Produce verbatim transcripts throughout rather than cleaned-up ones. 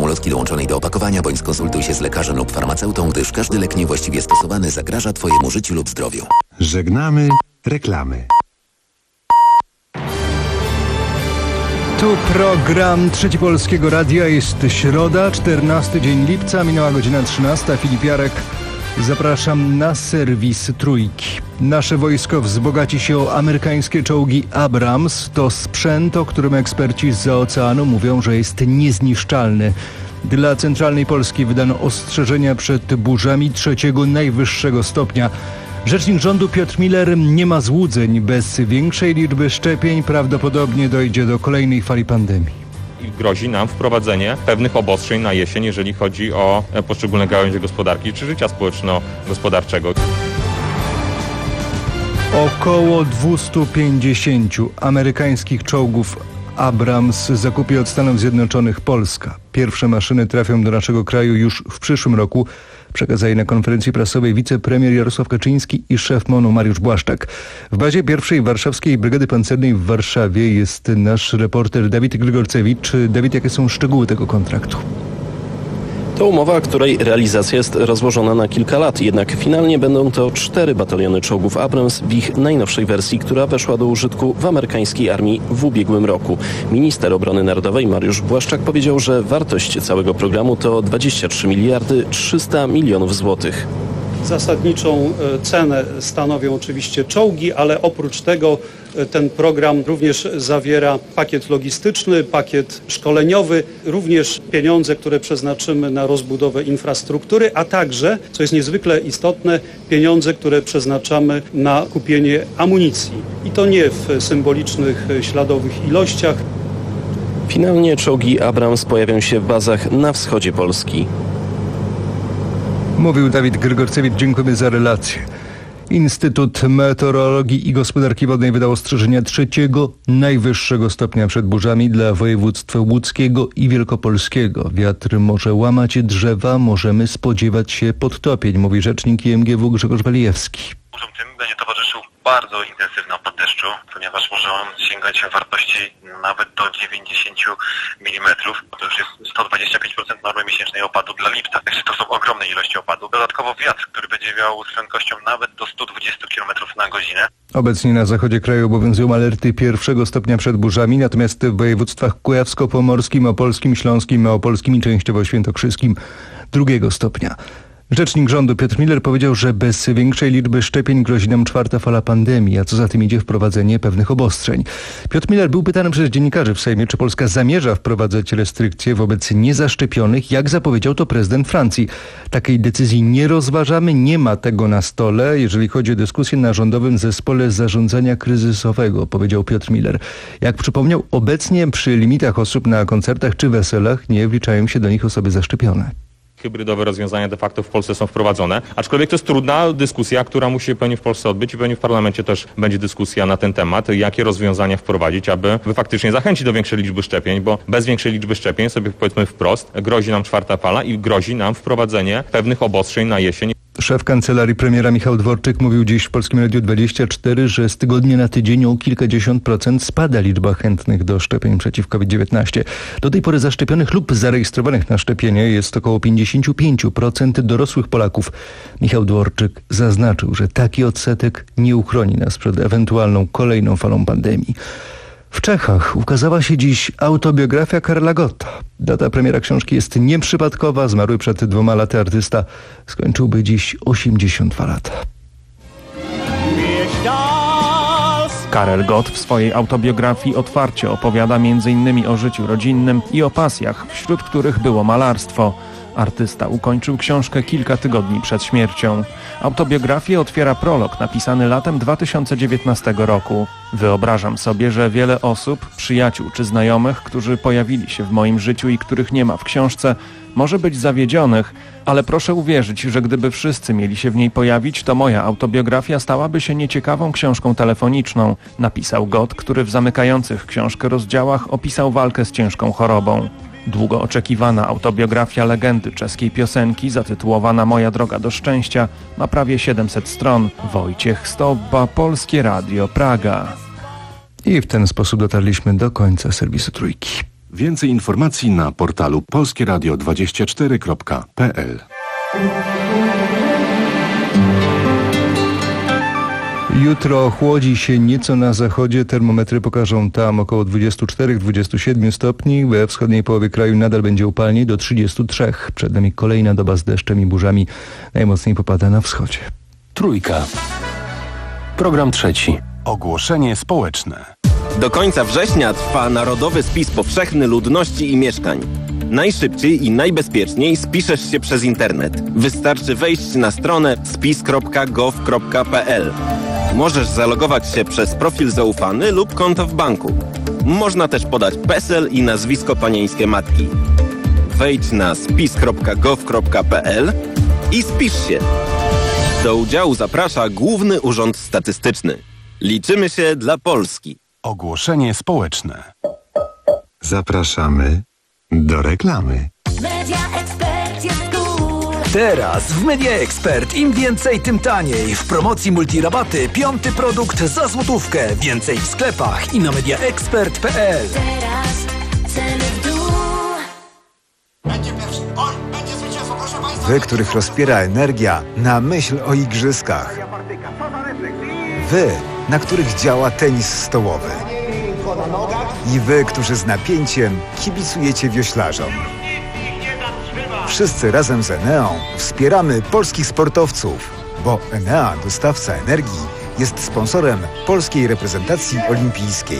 ulotki dołączonej do opakowania, bądź skonsultuj się z lekarzem lub farmaceutą, gdyż każdy lek niewłaściwie stosowany zagraża Twojemu życiu lub zdrowiu. Żegnamy reklamy. Tu program Trzeci Polskiego Radia. Jest środa, czternasty dzień lipca, minęła godzina trzynasta. Filip Jarek. Zapraszam na serwis Trójki. Nasze wojsko wzbogaci się o amerykańskie czołgi Abrams. To sprzęt, o którym eksperci zza oceanu mówią, że jest niezniszczalny. Dla centralnej Polski wydano ostrzeżenia przed burzami trzeciego najwyższego stopnia. Rzecznik rządu Piotr Miller nie ma złudzeń. Bez większej liczby szczepień prawdopodobnie dojdzie do kolejnej fali pandemii. I grozi nam wprowadzenie pewnych obostrzeń na jesień, jeżeli chodzi o poszczególne gałęzie gospodarki czy życia społeczno-gospodarczego. Około dwieście pięćdziesiąt amerykańskich czołgów Abrams zakupie od Stanów Zjednoczonych Polska. Pierwsze maszyny trafią do naszego kraju już w przyszłym roku. Przekazali na konferencji prasowej wicepremier Jarosław Kaczyński i szef MON-u Mariusz Błaszczak. W bazie pierwszej Warszawskiej Brygady Pancernej w Warszawie jest nasz reporter Dawid Grygorcewicz. Dawid, jakie są szczegóły tego kontraktu? To umowa, której realizacja jest rozłożona na kilka lat, jednak finalnie będą to cztery bataliony czołgów Abrams w ich najnowszej wersji, która weszła do użytku w amerykańskiej armii w ubiegłym roku. Minister Obrony Narodowej Mariusz Błaszczak powiedział, że wartość całego programu to dwadzieścia trzy miliardy trzysta milionów złotych. Zasadniczą cenę stanowią oczywiście czołgi, ale oprócz tego ten program również zawiera pakiet logistyczny, pakiet szkoleniowy, również pieniądze, które przeznaczymy na rozbudowę infrastruktury, a także, co jest niezwykle istotne, pieniądze, które przeznaczamy na kupienie amunicji. I to nie w symbolicznych, śladowych ilościach. Finalnie czołgi Abrams pojawią się w bazach na wschodzie Polski. Mówił Dawid Grygorcewicz, dziękujemy za relację. Instytut Meteorologii i Gospodarki Wodnej wydał ostrzeżenia trzeciego najwyższego stopnia przed burzami dla województw łódzkiego i wielkopolskiego. Wiatr może łamać drzewa, możemy spodziewać się podtopień, mówi rzecznik I M G W Grzegorz Walijewski. Burzom tym będzie towarzyszył bardzo intensywny opad deszczu, ponieważ może on sięgać wartości nawet do dziewięćdziesiąt milimetrów. To już jest sto dwadzieścia pięć procent normy miesięcznej opadu dla lipca. Także to są ogromne ilości opadu. Dodatkowo wiatr, który będzie wiał z prędkością nawet do sto dwadzieścia kilometrów na godzinę. Obecnie na zachodzie kraju obowiązują alerty pierwszego stopnia przed burzami, natomiast w województwach kujawsko-pomorskim, opolskim, śląskim, małopolskim i częściowo świętokrzyskim drugiego stopnia. Rzecznik rządu Piotr Miller powiedział, że bez większej liczby szczepień grozi nam czwarta fala pandemii, a co za tym idzie wprowadzenie pewnych obostrzeń. Piotr Miller był pytany przez dziennikarzy w Sejmie, czy Polska zamierza wprowadzać restrykcje wobec niezaszczepionych, jak zapowiedział to prezydent Francji. Takiej decyzji nie rozważamy, nie ma tego na stole, jeżeli chodzi o dyskusję na rządowym zespole zarządzania kryzysowego, powiedział Piotr Miller. Jak przypomniał, obecnie przy limitach osób na koncertach czy weselach nie wliczają się do nich osoby zaszczepione. Hybrydowe rozwiązania de facto w Polsce są wprowadzone, aczkolwiek to jest trudna dyskusja, która musi pewnie w Polsce odbyć i pewnie w parlamencie też będzie dyskusja na ten temat, jakie rozwiązania wprowadzić, aby faktycznie zachęcić do większej liczby szczepień, bo bez większej liczby szczepień, sobie powiedzmy wprost, grozi nam czwarta fala i grozi nam wprowadzenie pewnych obostrzeń na jesień. Szef kancelarii premiera Michał Dworczyk mówił dziś w Polskim Radiu dwadzieścia cztery, że z tygodnia na tydzień o kilkadziesiąt procent spada liczba chętnych do szczepień przeciw COVID dziewiętnaście. Do tej pory zaszczepionych lub zarejestrowanych na szczepienie jest około pięćdziesiąt pięć procent dorosłych Polaków. Michał Dworczyk zaznaczył, że taki odsetek nie uchroni nas przed ewentualną kolejną falą pandemii. W Czechach ukazała się dziś autobiografia Karla Gotta. Data premiera książki jest nieprzypadkowa. Zmarły przed dwoma laty artysta skończyłby dziś osiemdziesiąt dwa lata. Karel Gott w swojej autobiografii otwarcie opowiada między innymi o życiu rodzinnym i o pasjach, wśród których było malarstwo. Artysta ukończył książkę kilka tygodni przed śmiercią. Autobiografię otwiera prolog napisany latem dwa tysiące dziewiętnastego roku. Wyobrażam sobie, że wiele osób, przyjaciół czy znajomych, którzy pojawili się w moim życiu i których nie ma w książce, może być zawiedzionych, ale proszę uwierzyć, że gdyby wszyscy mieli się w niej pojawić, to moja autobiografia stałaby się nieciekawą książką telefoniczną, napisał Gott, który w zamykających książkę rozdziałach opisał walkę z ciężką chorobą. Długo oczekiwana autobiografia legendy czeskiej piosenki, zatytułowana Moja droga do szczęścia, ma prawie siedemset stron. Wojciech Stobba, Polskie Radio, Praga. I w ten sposób dotarliśmy do końca serwisu Trójki. Więcej informacji na portalu polskie radio dwadzieścia cztery kropka p l. Jutro chłodzi się nieco na zachodzie. Termometry pokażą tam około dwadzieścia cztery do dwudziestu siedmiu stopni. We wschodniej połowie kraju nadal będzie upalniej do trzydziestu trzech. Przed nami kolejna doba z deszczem i burzami. Najmocniej popada na wschodzie. Trójka. Program trzeci. Ogłoszenie społeczne. Do końca września trwa Narodowy Spis Powszechny Ludności i Mieszkań. Najszybciej i najbezpieczniej spiszesz się przez internet. Wystarczy wejść na stronę spis kropka gov kropka p l. Możesz zalogować się przez profil zaufany lub konto w banku. Można też podać PESEL i nazwisko panieńskie matki. Wejdź na spis kropka gov kropka p l i spisz się. Do udziału zaprasza Główny Urząd Statystyczny. Liczymy się dla Polski. Ogłoszenie społeczne. Zapraszamy do reklamy. Media Expert jest cool. Teraz w Media Expert im więcej, tym taniej. W promocji multirabaty piąty produkt za złotówkę. Więcej w sklepach i na media expert kropka p l. Teraz ceny w dół. Wy, których rozpiera energia na myśl o igrzyskach. Wy, na których działa tenis stołowy. I wy, którzy z napięciem kibicujecie wioślarzom. Wszyscy razem z Eneą wspieramy polskich sportowców, bo Enea, dostawca energii, jest sponsorem polskiej reprezentacji olimpijskiej.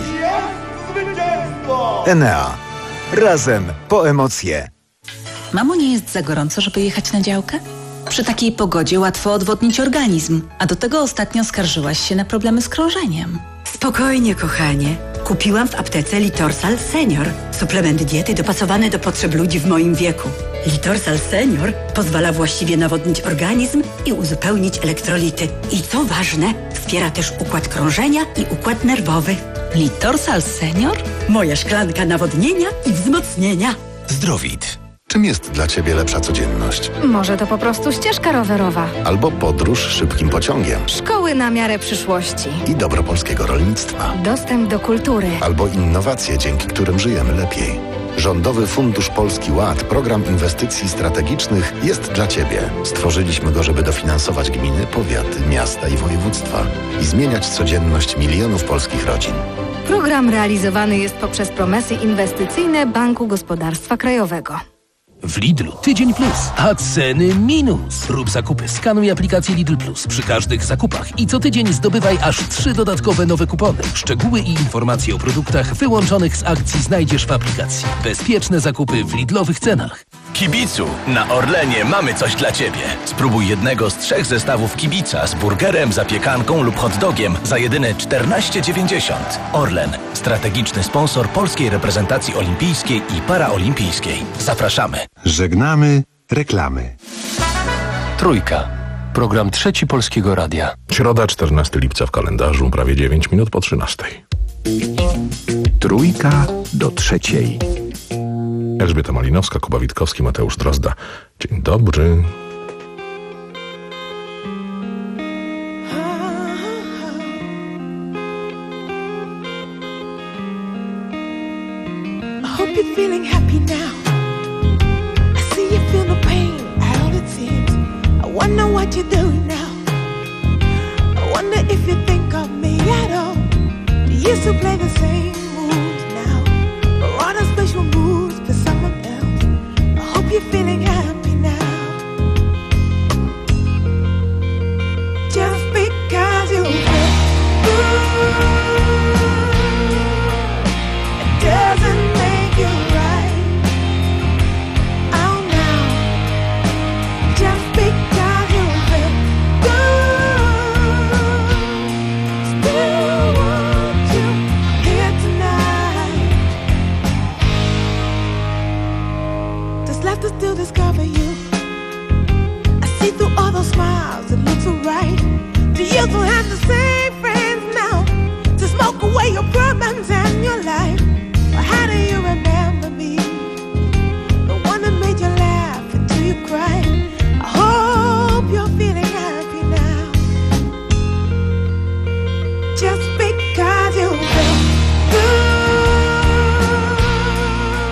Enea. Razem po emocje. Mamo, nie jest za gorąco, żeby jechać na działkę? Przy takiej pogodzie łatwo odwodnić organizm, a do tego ostatnio skarżyłaś się na problemy z krążeniem. Spokojnie, kochanie. Kupiłam w aptece Litorsal Senior. Suplement diety dopasowany do potrzeb ludzi w moim wieku. Litorsal Senior pozwala właściwie nawodnić organizm i uzupełnić elektrolity. I co ważne, wspiera też układ krążenia i układ nerwowy. Litorsal Senior? Moja szklanka nawodnienia i wzmocnienia. Zdrowit. Czym jest dla Ciebie lepsza codzienność? Może to po prostu ścieżka rowerowa. Albo podróż szybkim pociągiem. Szkoły na miarę przyszłości. I dobro polskiego rolnictwa. Dostęp do kultury. Albo innowacje, dzięki którym żyjemy lepiej. Rządowy Fundusz Polski Ład, program inwestycji strategicznych, jest dla Ciebie. Stworzyliśmy go, żeby dofinansować gminy, powiaty, miasta i województwa i zmieniać codzienność milionów polskich rodzin. Program realizowany jest poprzez promesy inwestycyjne Banku Gospodarstwa Krajowego. W Lidlu tydzień plus, a ceny minus. Rób zakupy, skanuj aplikację Lidl Plus przy każdych zakupach i co tydzień zdobywaj aż trzy dodatkowe nowe kupony. Szczegóły i informacje o produktach wyłączonych z akcji znajdziesz w aplikacji. Bezpieczne zakupy w Lidlowych cenach. Kibicu, na Orlenie mamy coś dla Ciebie. Spróbuj jednego z trzech zestawów kibica z burgerem, zapiekanką lub hot dogiem za jedyne czternaście dziewięćdziesiąt. Orlen, strategiczny sponsor polskiej reprezentacji olimpijskiej i paraolimpijskiej. Zapraszamy. Żegnamy reklamy. Trójka. Program trzeci Polskiego Radia. Środa, czternastego lipca w kalendarzu, prawie dziewięć minut po trzynastej. Trójka do trzeciej. Elżbieta Malinowska, Kuba Witkowski, Mateusz Drozda. Dzień dobry. I hope you're feeling happy now. I see you feel no pain at all it seems. I wonder what you're doing now. I wonder if you think of me at all. You used to play the same moves now, or on a special moves for someone else. I hope you're feeling happy now. Just because you feel good, it doesn't make you right. Oh no, just because you feel good, still want you here tonight. There's left to still discover you. I see through all those smiles, it looks alright. Do you still have the same friends now to smoke away your problems and your life? Or how do you remember me? The one that made you laugh until you cried. I hope you're feeling happy now. Just because you feel good,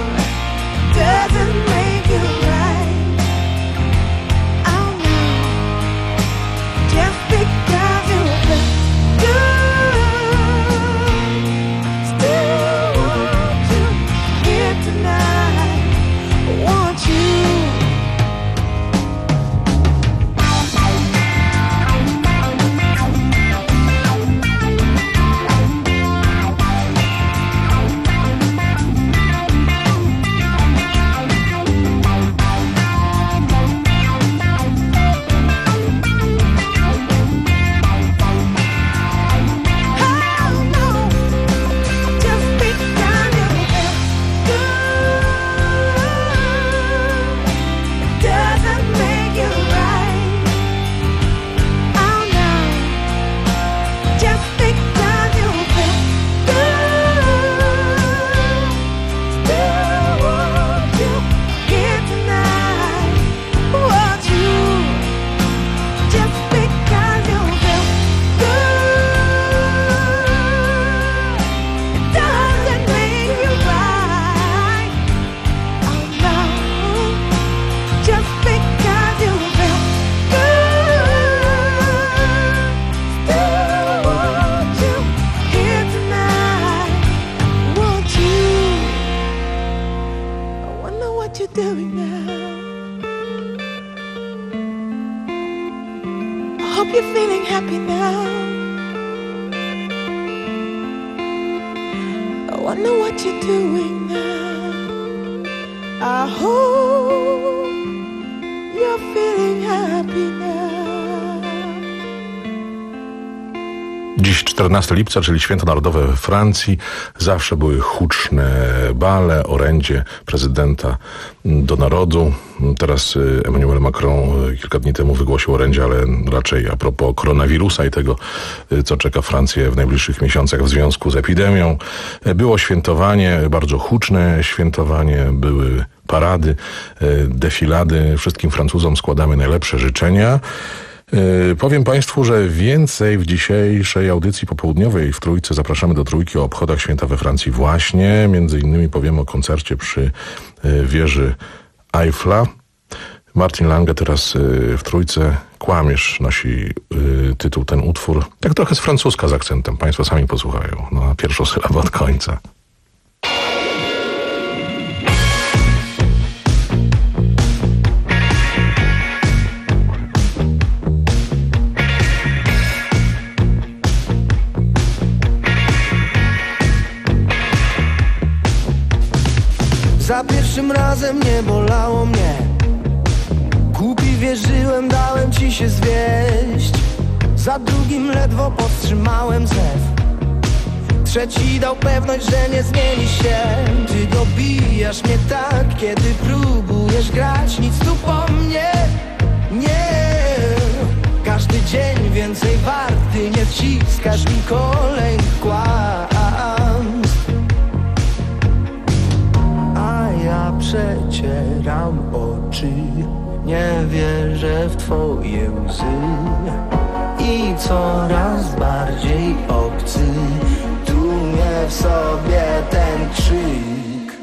now. I hope you're feeling happy now. I wonder what you're doing now. I hope you're feeling happy now. Dziś czternastego lipca, czyli Święto Narodowe we Francji. Zawsze były huczne bale, orędzie prezydenta do narodu. Teraz Emmanuel Macron kilka dni temu wygłosił orędzie, ale raczej a propos koronawirusa i tego, co czeka Francję w najbliższych miesiącach w związku z epidemią. Było świętowanie, bardzo huczne świętowanie, były parady, defilady. Wszystkim Francuzom składamy najlepsze życzenia. Yy, powiem Państwu, że więcej w dzisiejszej audycji popołudniowej w Trójce. Zapraszamy do Trójki o obchodach święta we Francji właśnie. Między innymi powiemy o koncercie przy yy, wieży Eiffla. Martin Lange teraz yy, w Trójce. Kłamiesz nosi yy, tytuł ten utwór. Tak trochę z francuska z akcentem. Państwo sami posłuchają. No, pierwszą sylabę od końca. Za pierwszym razem nie bolało mnie. Głupi wierzyłem, dałem ci się zwieść. Za drugim ledwo powstrzymałem zew. Trzeci dał pewność, że nie zmieni się. Ty dobijasz mnie tak, kiedy próbujesz grać. Nic tu po mnie, nie. Każdy dzień więcej warty, nie wciskasz mi kolejnych kłamstw. Ja przecieram oczy, nie wierzę w twoje łzy i coraz bardziej obcy tłumie w sobie ten krzyk.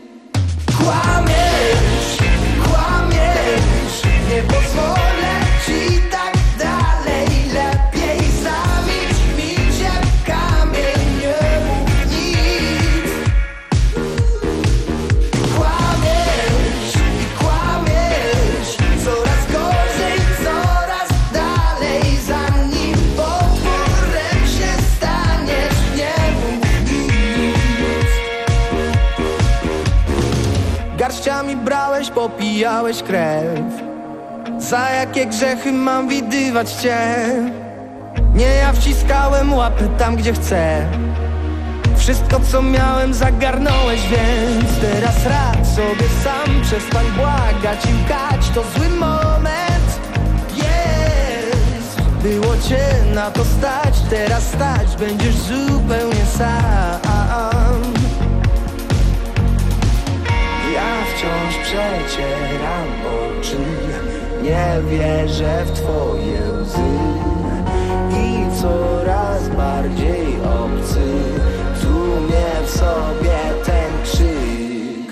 Kłamiesz, kłamiesz, nie pozwolę ci tak dalej. Lepiej zamilcz, milcz jak kamień, nie mów nic. Kłamiesz i kłamiesz, coraz gorzej, coraz dalej. Zanim potworem się staniesz, nie mów nic. Garściami brałeś, popijałeś krew. Za jakie grzechy mam widywać cię? Nie ja wciskałem łapy tam, gdzie chcę. Wszystko, co miałem, zagarnąłeś, więc teraz radź sobie sam. Przestań błagać i łkać, to zły moment. Jest, było cię na to stać. Teraz stać będziesz zupełnie sam. Ja wciąż przecieram oczy, nie wierzę w twoje łzy i coraz bardziej obcy tłumie w sobie ten krzyk.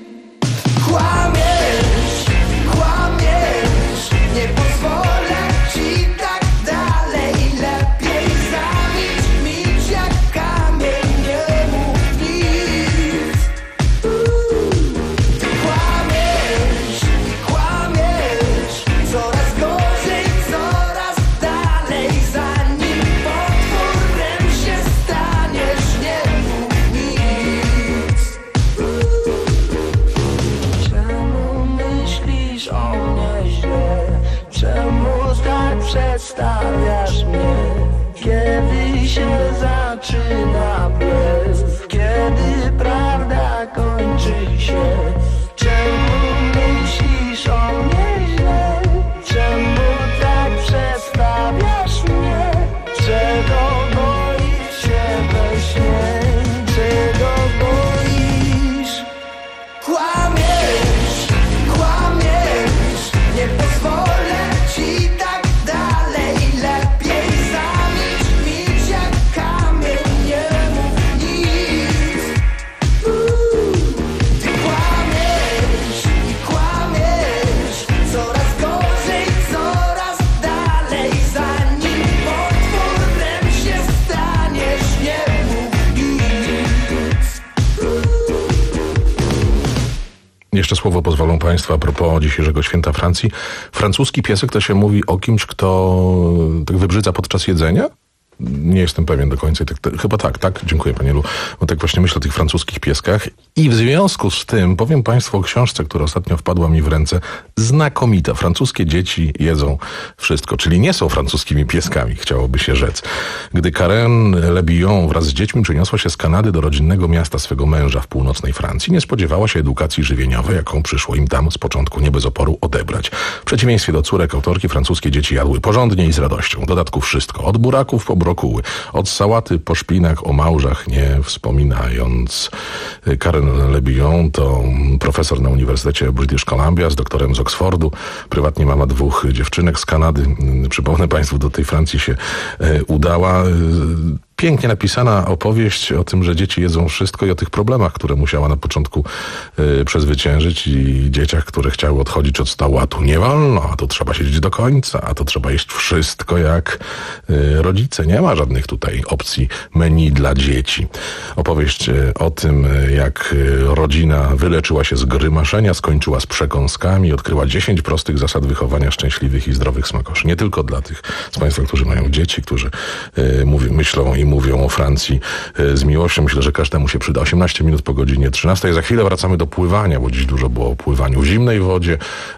Kłamiesz, kłamiesz, nie pozwolę ci tak dalej. Lepiej zamilcz, milcz jak kamień, nie mów nic. Kłamiesz i kłamiesz, coraz gorzej, coraz dalej. Zanim potworem się staniesz, nie mów nic. Czemu myślisz o mnie źle? Czemu tak przedstawiasz mnie? Kiedy się zaczyna blesk? Kiedy prawda kończy się? Czemu myślisz o mnie źle? Czemu tak przedstawiasz mnie? Czego boisz się we śnie? Czego boisz? Kłamiesz, kłamiesz, nie pozwolę ci tak dalej. Lepiej zamilcz, milcz jak kamień, nie słowo pozwolą państwo a propos dzisiejszego święta Francji. Francuski piesek to się mówi o kimś, kto tak wybrzydza podczas jedzenia? Nie jestem pewien do końca. Tak, tak, chyba tak, tak? Dziękuję, panie Lu. Bo tak właśnie myślę o tych francuskich pieskach. I w związku z tym powiem państwu o książce, która ostatnio wpadła mi w ręce. Znakomita. Francuskie dzieci jedzą wszystko. Czyli nie są francuskimi pieskami, chciałoby się rzec. Gdy Karen Le Bihan wraz z dziećmi przeniosła się z Kanady do rodzinnego miasta swego męża w północnej Francji, nie spodziewała się edukacji żywieniowej, jaką przyszło im tam z początku nie bez oporu odebrać. W przeciwieństwie do córek autorki, francuskie dzieci jadły porządnie i z radością. W dodatku wszystko. Od buraków po brokuły. Od sałaty po szpinak, o małżach nie wspominając. Karen Le Bihan to profesor na Uniwersytecie British Columbia z doktorem z Oxfordu. Prywatnie mama dwóch dziewczynek z Kanady. Przypomnę państwu, do tej Francji się e, udała. Pięknie napisana opowieść o tym, że dzieci jedzą wszystko i o tych problemach, które musiała na początku y, przezwyciężyć i dzieciach, które chciały odchodzić od stołu, a tu nie wolno, a tu trzeba siedzieć do końca, a to trzeba jeść wszystko jak y, rodzice. Nie ma żadnych tutaj opcji menu dla dzieci. Opowieść y, o tym, y, jak y, rodzina wyleczyła się z grymaszenia, skończyła z przekąskami, odkryła dziesięć prostych zasad wychowania szczęśliwych i zdrowych smakoszy. Nie tylko dla tych z państwa, którzy mają dzieci, którzy y, mówią, myślą i mówią o Francji z miłością. Myślę, że każdemu się przyda. osiemnaście minut po godzinie trzynastej. Za chwilę wracamy do pływania, bo dziś dużo było o pływaniu w zimnej wodzie,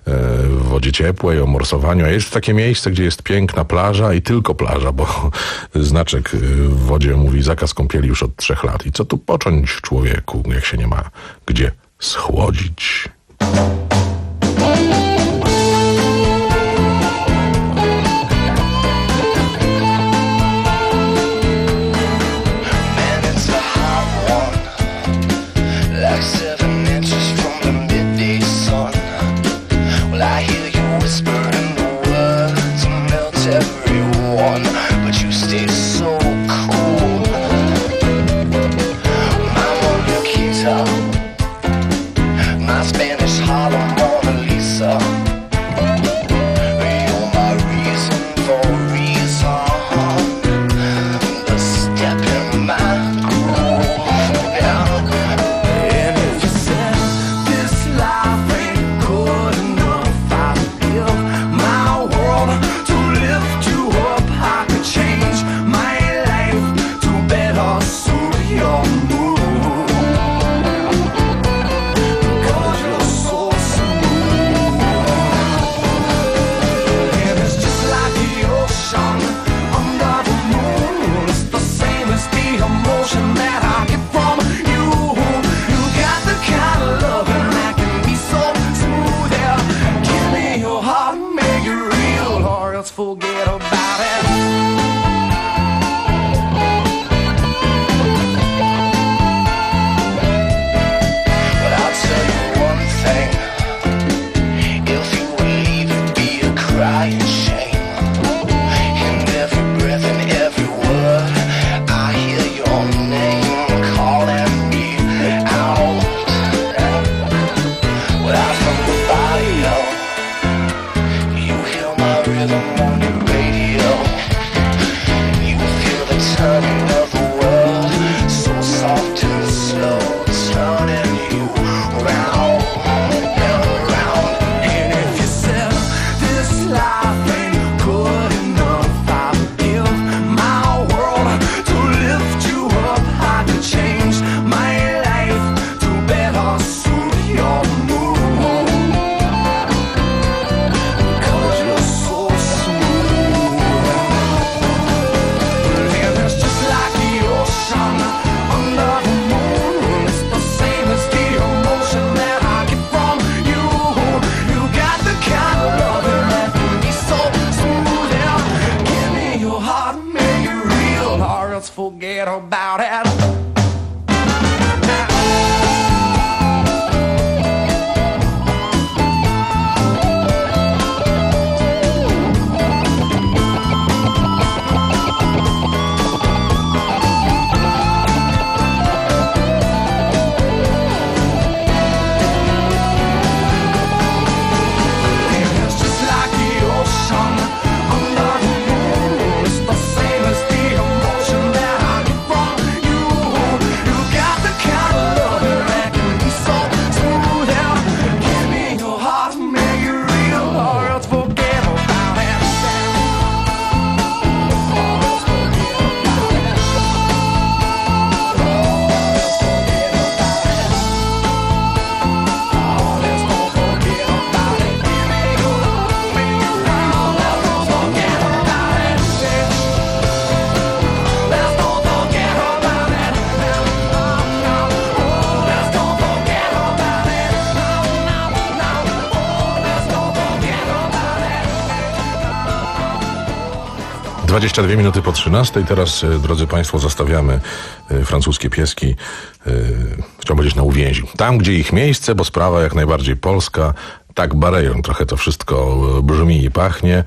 w wodzie ciepłej, o morsowaniu. A jest takie miejsce, gdzie jest piękna plaża i tylko plaża, bo znaczek w wodzie mówi zakaz kąpieli już od trzech lat. I co tu począć człowieku, jak się nie ma gdzie schłodzić? You dwadzieścia dwie minuty po trzynastej. Teraz, drodzy Państwo, zostawiamy francuskie pieski. Chciałbym powiedzieć na uwięzi. Tam, gdzie ich miejsce, bo sprawa jak najbardziej polska. Tak bareją trochę to wszystko brzmi i pachnie.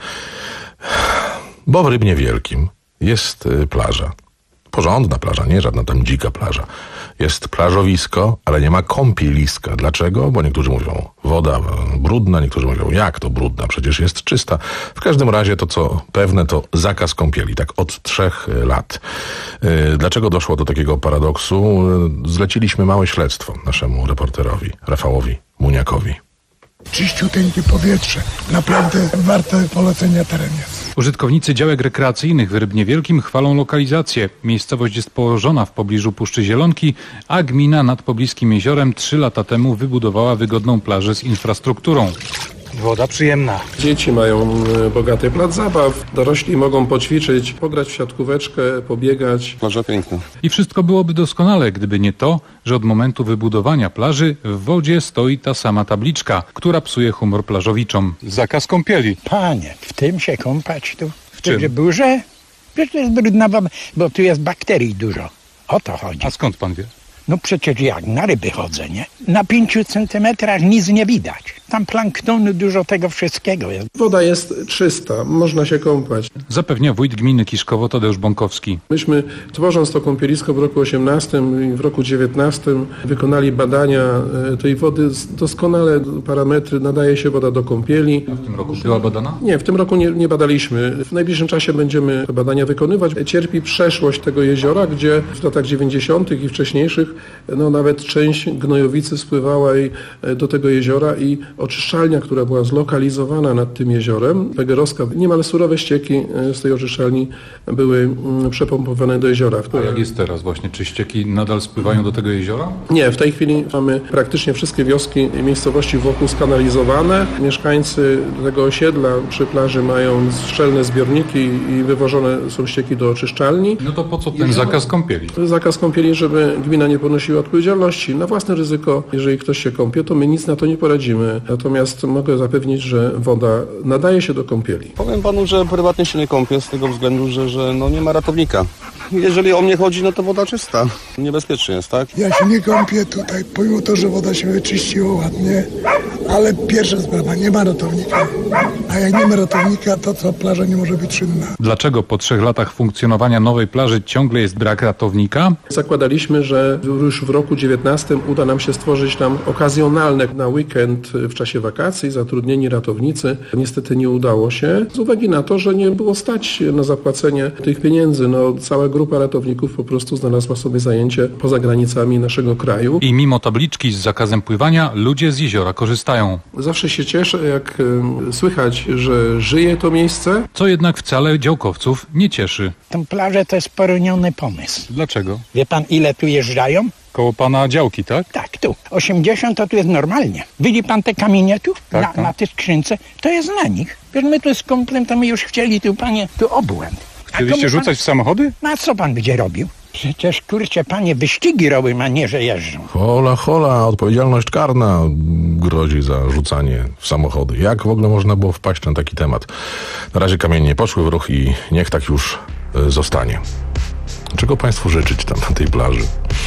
Bo w Rybnie Wielkim jest plaża. Porządna plaża, nie żadna tam dzika plaża. Jest plażowisko, ale nie ma kąpieliska. Dlaczego? Bo niektórzy mówią woda brudna, niektórzy mówią jak to brudna, przecież jest czysta. W każdym razie to, co pewne, to zakaz kąpieli, tak od trzech lat. Dlaczego doszło do takiego paradoksu? Zleciliśmy małe śledztwo naszemu reporterowi, Rafałowi Muniakowi. Czyściuteńkie powietrze. Naprawdę warte polecenia teren jest. Użytkownicy działek rekreacyjnych w Rybnie Wielkim chwalą lokalizację. Miejscowość jest położona w pobliżu Puszczy Zielonki, a gmina nad pobliskim jeziorem trzy lata temu wybudowała wygodną plażę z infrastrukturą. Woda przyjemna. Dzieci mają bogaty plac zabaw, dorośli mogą poćwiczyć, pograć w siatkóweczkę, pobiegać. Plaża piękna. I wszystko byłoby doskonale, gdyby nie to, że od momentu wybudowania plaży w wodzie stoi ta sama tabliczka, która psuje humor plażowiczom. Zakaz kąpieli. Panie, w tym się kąpać tu? W czym? tej burze? Przecież to jest brudna woda, bo tu jest bakterii dużo. O to chodzi. A skąd pan wie? No przecież jak na ryby chodzę, nie? Na pięciu centymetrach nic nie widać. Tam planktonu, dużo tego wszystkiego jest. Woda jest czysta, można się kąpać. Zapewnia wójt gminy Kiszkowo Tadeusz Bąkowski. Myśmy, tworząc to kąpielisko w roku osiemnastym i w roku dziewiętnastym, wykonali badania tej wody. Doskonale parametry, nadaje się woda do kąpieli. A w tym roku była badana? Nie, w tym roku nie, nie badaliśmy. W najbliższym czasie będziemy te badania wykonywać. Cierpi przeszłość tego jeziora, gdzie w latach dziewięćdziesiątych i wcześniejszych no nawet część gnojowicy spływała i do tego jeziora i oczyszczalnia, która była zlokalizowana nad tym jeziorem, Wegerowska, niemal surowe ścieki z tej oczyszczalni były przepompowane do jeziora. A jak jest teraz właśnie? Czy ścieki nadal spływają do tego jeziora? Nie, w tej chwili mamy praktycznie wszystkie wioski i miejscowości wokół skanalizowane. Mieszkańcy tego osiedla przy plaży mają szczelne zbiorniki i wywożone są ścieki do oczyszczalni. No to po co ten zakaz kąpieli? Zakaz kąpieli, żeby gmina nie ponosiła odpowiedzialności na własne ryzyko. Jeżeli ktoś się kąpie, to my nic na to nie poradzimy. Natomiast mogę zapewnić, że woda nadaje się do kąpieli. Powiem panu, że prywatnie się nie kąpię z tego względu, że, że no nie ma ratownika. Jeżeli o mnie chodzi, no to woda czysta. Niebezpiecznie jest, tak? Ja się nie kąpię tutaj, pomimo to, że woda się wyczyściła ładnie, ale pierwsza sprawa, nie ma ratownika. A jak nie ma ratownika, to co, plaża nie może być czynna. Dlaczego po trzech latach funkcjonowania nowej plaży ciągle jest brak ratownika? Zakładaliśmy, że już w roku dziewiętnastym uda nam się stworzyć tam okazjonalne na weekend w czasie wakacji zatrudnieni ratownicy. Niestety nie udało się z uwagi na to, że nie było stać na zapłacenie tych pieniędzy. No, cała grupa ratowników po prostu znalazła sobie zajęcie poza granicami naszego kraju. I mimo tabliczki z zakazem pływania, ludzie z jeziora korzystają. Zawsze się cieszę, jak y, słychać, że żyje to miejsce. Co jednak wcale działkowców nie cieszy. Tą plażę to jest poroniony pomysł. Dlaczego? Wie pan, ile tu jeżdżają? Koło pana działki, tak? Tak, tu. osiemdziesiąt to tu jest normalnie. Widzi pan te kamienie tu? Tak, na, tak. na tej skrzynce? To jest na nich. Wiesz, my tu z kumplem, to my już chcieli tu, panie, tu obłęd. Chcieliście rzucać w samochody? No a co pan będzie robił? Przecież, kurczę, panie, wyścigi robią, a nie, że jeżdżą. Hola, hola, odpowiedzialność karna grozi za rzucanie w samochody. Jak w ogóle można było wpaść na taki temat? Na razie kamienie nie poszły w ruch i niech tak już y, zostanie. Czego państwu życzyć tam na tej plaży?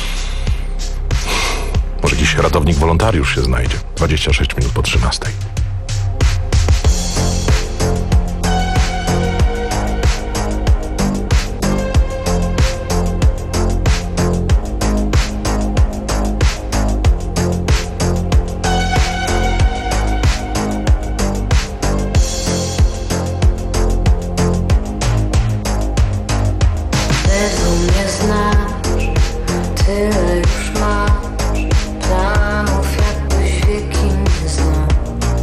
Może jakiś ratownik wolontariusz się znajdzie. dwadzieścia sześć minut po trzynastej. Tyle już masz planów, jakbyś wieki nie znał.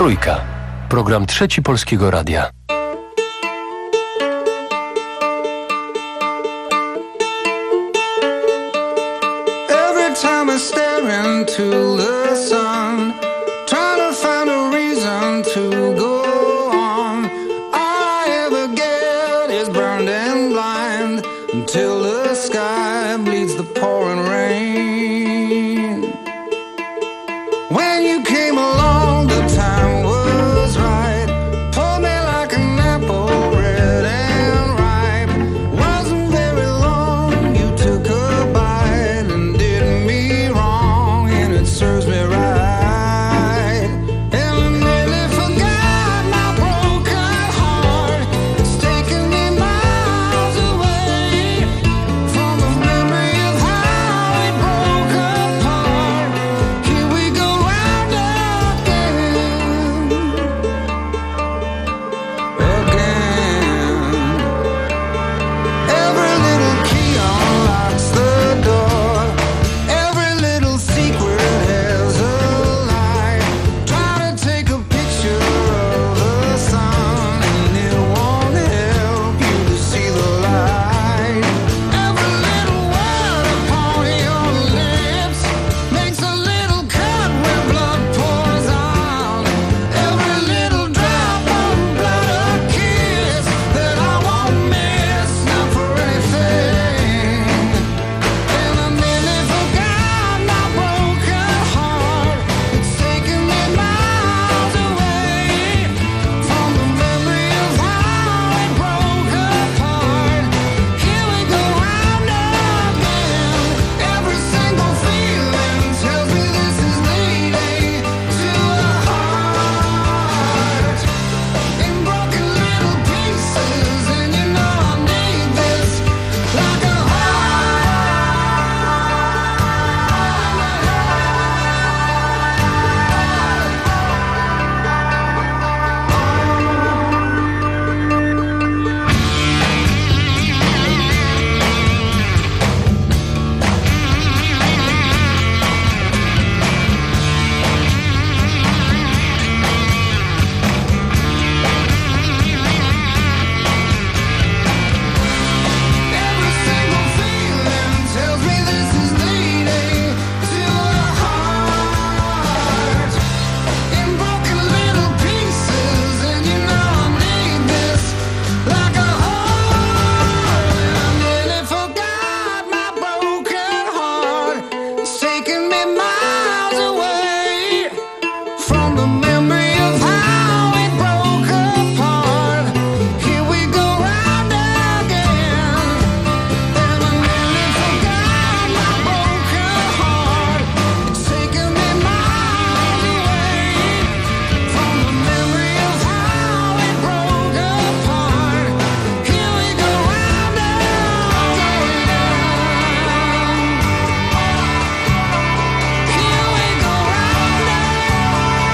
Trójka. Program Trzeci Polskiego Radia. Every time I stare into the sun, trying to find a reason to go on. All I ever get is burned and blind until the sky bleeds the pouring rain. When you came along, the time was right. Pulled me like an apple, red and ripe. Wasn't very long, you took a bite and did me wrong, and it serves me right. And I nearly forgot my broken heart. It's taken me miles away from the memory of how we broke apart. Here we go round again, again. Every little key unlocks the door. Every little secret has a light. Try to take a picture of the sun, and it won't help you to see the light. Every little word upon your lips makes a little cut where blood pours out. Every little drop of blood, a kiss that I won't miss, not for anything. And I nearly forgot my broken heart. It's taken me miles away from the memory of how it broke apart. Here we go round again. Every single feeling tells me this is leading to a heart in broken little pieces, and you know I need this like a every single feeling tells me this is leading to a heart in broken little pieces, and you know I need this like a heart. I nearly forgot my broken heart. It's taken me miles away from the memory of how it broke apart. Here we go round again. And I nearly forgot my broken heart. It's taken me miles away from the memory of how it broke apart. Here we go round again. Here we go round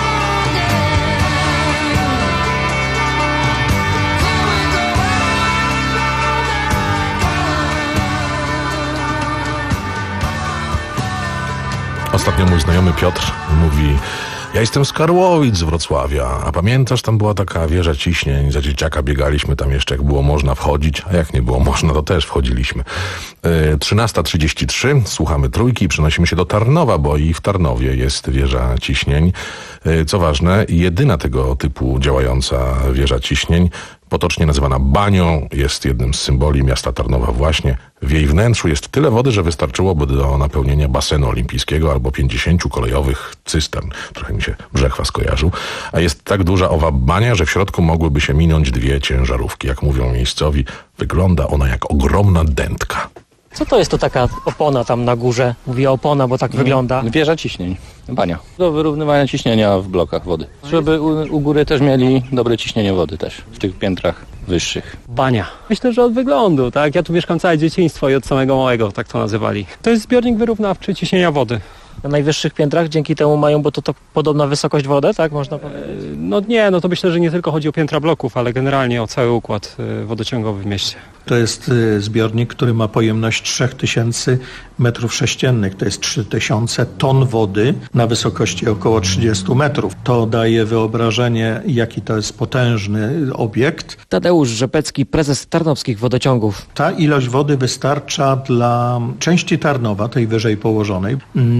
Ostatnio mój znajomy Piotr mówi: ja jestem z Karłowic, z Wrocławia, a pamiętasz, tam była taka wieża ciśnień, za dzieciaka biegaliśmy tam jeszcze, jak było można wchodzić, a jak nie było można, to też wchodziliśmy. Yy, trzynasta trzydzieści trzy, słuchamy Trójki i przenosimy się do Tarnowa, bo i w Tarnowie jest wieża ciśnień. Yy, co ważne, jedyna tego typu działająca wieża ciśnień, potocznie nazywana Banią, jest jednym z symboli miasta Tarnowa właśnie. W jej wnętrzu jest tyle wody, że wystarczyłoby do napełnienia basenu olimpijskiego albo pięćdziesięciu kolejowych cystern. Trochę mi się Brzechwa skojarzył. A jest tak duża owa bania, że w środku mogłyby się minąć dwie ciężarówki. Jak mówią miejscowi, wygląda ona jak ogromna dętka. Co to jest to taka opona tam na górze? Mówię opona, bo tak wygląda. Wieża ciśnień, bania. Do wyrównywania ciśnienia w blokach wody. Żeby u, u góry też mieli dobre ciśnienie wody też, w tych piętrach wyższych. Bania. Myślę, że od wyglądu, tak? Ja tu mieszkam całe dzieciństwo i od samego małego tak to nazywali. To jest zbiornik wyrównawczy ciśnienia wody. Na najwyższych piętrach dzięki temu mają, bo to, to podobna wysokość wody, tak można powiedzieć? No nie, no to myślę, że nie tylko chodzi o piętra bloków, ale generalnie o cały układ wodociągowy w mieście. To jest y, zbiornik, który ma pojemność trzy tysiące metrów sześciennych. To jest trzy tysiące ton wody na wysokości około trzydziestu metrów. To daje wyobrażenie, jaki to jest potężny obiekt. Tadeusz Rzepecki, prezes Tarnowskich Wodociągów. Ta ilość wody wystarcza dla części Tarnowa, tej wyżej położonej,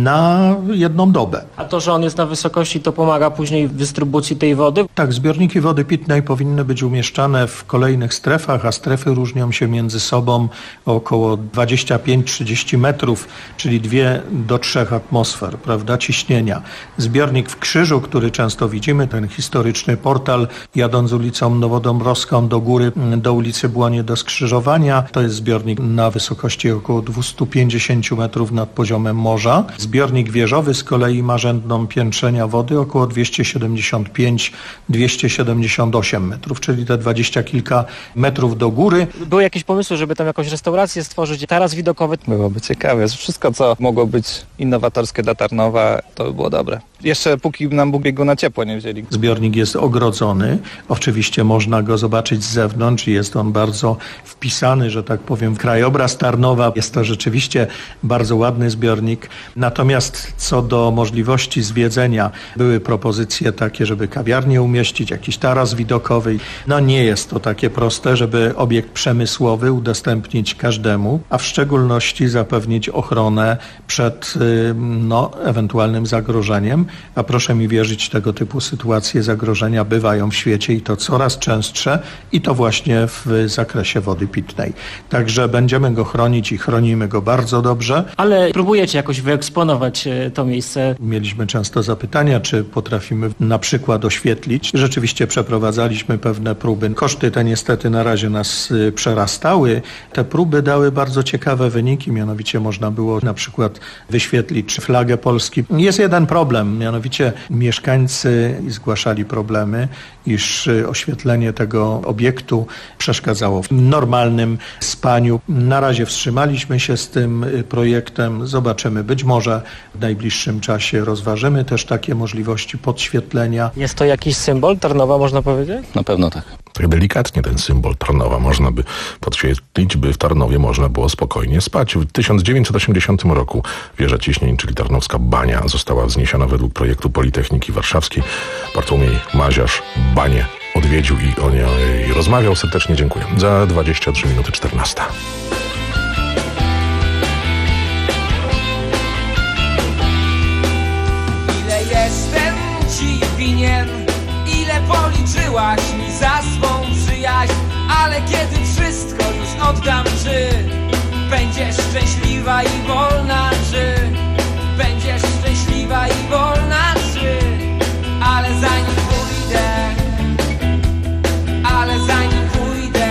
na jedną dobę. A to, że on jest na wysokości, to pomaga później w dystrybucji tej wody? Tak, zbiorniki wody pitnej powinny być umieszczane w kolejnych strefach, a strefy różnią się między sobą o około dwadzieścia pięć do trzydziestu metrów, czyli dwie do trzech atmosfer, prawda, ciśnienia. Zbiornik w Krzyżu, który często widzimy, ten historyczny portal, jadąc ulicą Nowodąbrowską do góry, do ulicy Błonie, do skrzyżowania, to jest zbiornik na wysokości około dwieście pięćdziesiąt metrów nad poziomem morza. Zbiornik wieżowy z kolei ma rzędną piętrzenia wody około dwieście siedemdziesiąt pięć do dwieście siedemdziesiąt osiem metrów, czyli te dwadzieścia kilka metrów do góry. Były jakieś pomysły, żeby tam jakąś restaurację stworzyć, taras widokowy? Byłoby ciekawe. Wszystko, co mogło być innowatorskie dla Tarnowa, to by było dobre. Jeszcze póki nam Bóg biegu na ciepło nie wzięli. Zbiornik jest ogrodzony. Oczywiście można go zobaczyć z zewnątrz i jest on bardzo wpisany, że tak powiem, w krajobraz Tarnowa. Jest to rzeczywiście bardzo ładny zbiornik. Natomiast co do możliwości zwiedzenia, były propozycje takie, żeby kawiarnię umieścić, jakiś taras widokowy. No nie jest to takie proste, żeby obiekt przemysłowy udostępnić każdemu, a w szczególności zapewnić ochronę przed no, ewentualnym zagrożeniem. A proszę mi wierzyć, tego typu sytuacje zagrożenia bywają w świecie i to coraz częstsze i to właśnie w zakresie wody pitnej. Także będziemy go chronić i chronimy go bardzo dobrze. Ale próbujecie jakoś wyeksponować to miejsce? Mieliśmy często zapytania, czy potrafimy na przykład oświetlić. Rzeczywiście przeprowadzaliśmy pewne próby. Koszty te niestety na razie nas przerastały. Te próby dały bardzo ciekawe wyniki, mianowicie można było na przykład wyświetlić flagę Polski. Jest jeden problem, mianowicie mieszkańcy zgłaszali problemy, iż oświetlenie tego obiektu przeszkadzało w normalnym spaniu. Na razie wstrzymaliśmy się z tym projektem. Zobaczymy, być może w najbliższym czasie rozważymy też takie możliwości podświetlenia. Jest to jakiś symbol Tarnowa, można powiedzieć? Na pewno tak. Tak delikatnie ten symbol Tarnowa można by podświetlić, by w Tarnowie można było spokojnie spać. W tysiąc dziewięćset osiemdziesiątym roku wieża ciśnień, czyli Tarnowska Bania, została wzniesiona według projektu Politechniki Warszawskiej. Bartłomiej Maziarz Banię odwiedził i o niej rozmawiał. Serdecznie dziękuję. Za dwadzieścia trzy minuty czternasta. Ile jestem ci winien, ile policzyłaś mi za swą przyjaźń, ale kiedy wszystko już oddam, czy będziesz szczęśliwa i wolna, czy będziesz szczęśliwa i wolna, czy ale zanim pójdę, ale zanim pójdę,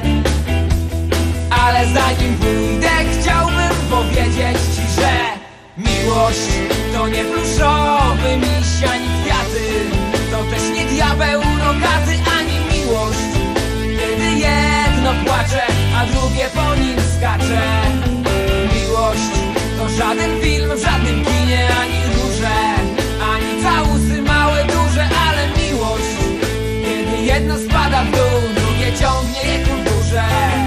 ale zanim pójdę, chciałbym powiedzieć ci, że miłość to nie pluszowy miś ani kwiaty, to też nie diabeł rogaty, ani miłość, kiedy jedno płacze, a drugie po nim skacze. Miłość to żaden film w żadnym kinie, ani róże, ani całusy małe, duże, ale miłość, kiedy jedno spada w dół, drugie ciągnie je ku górze.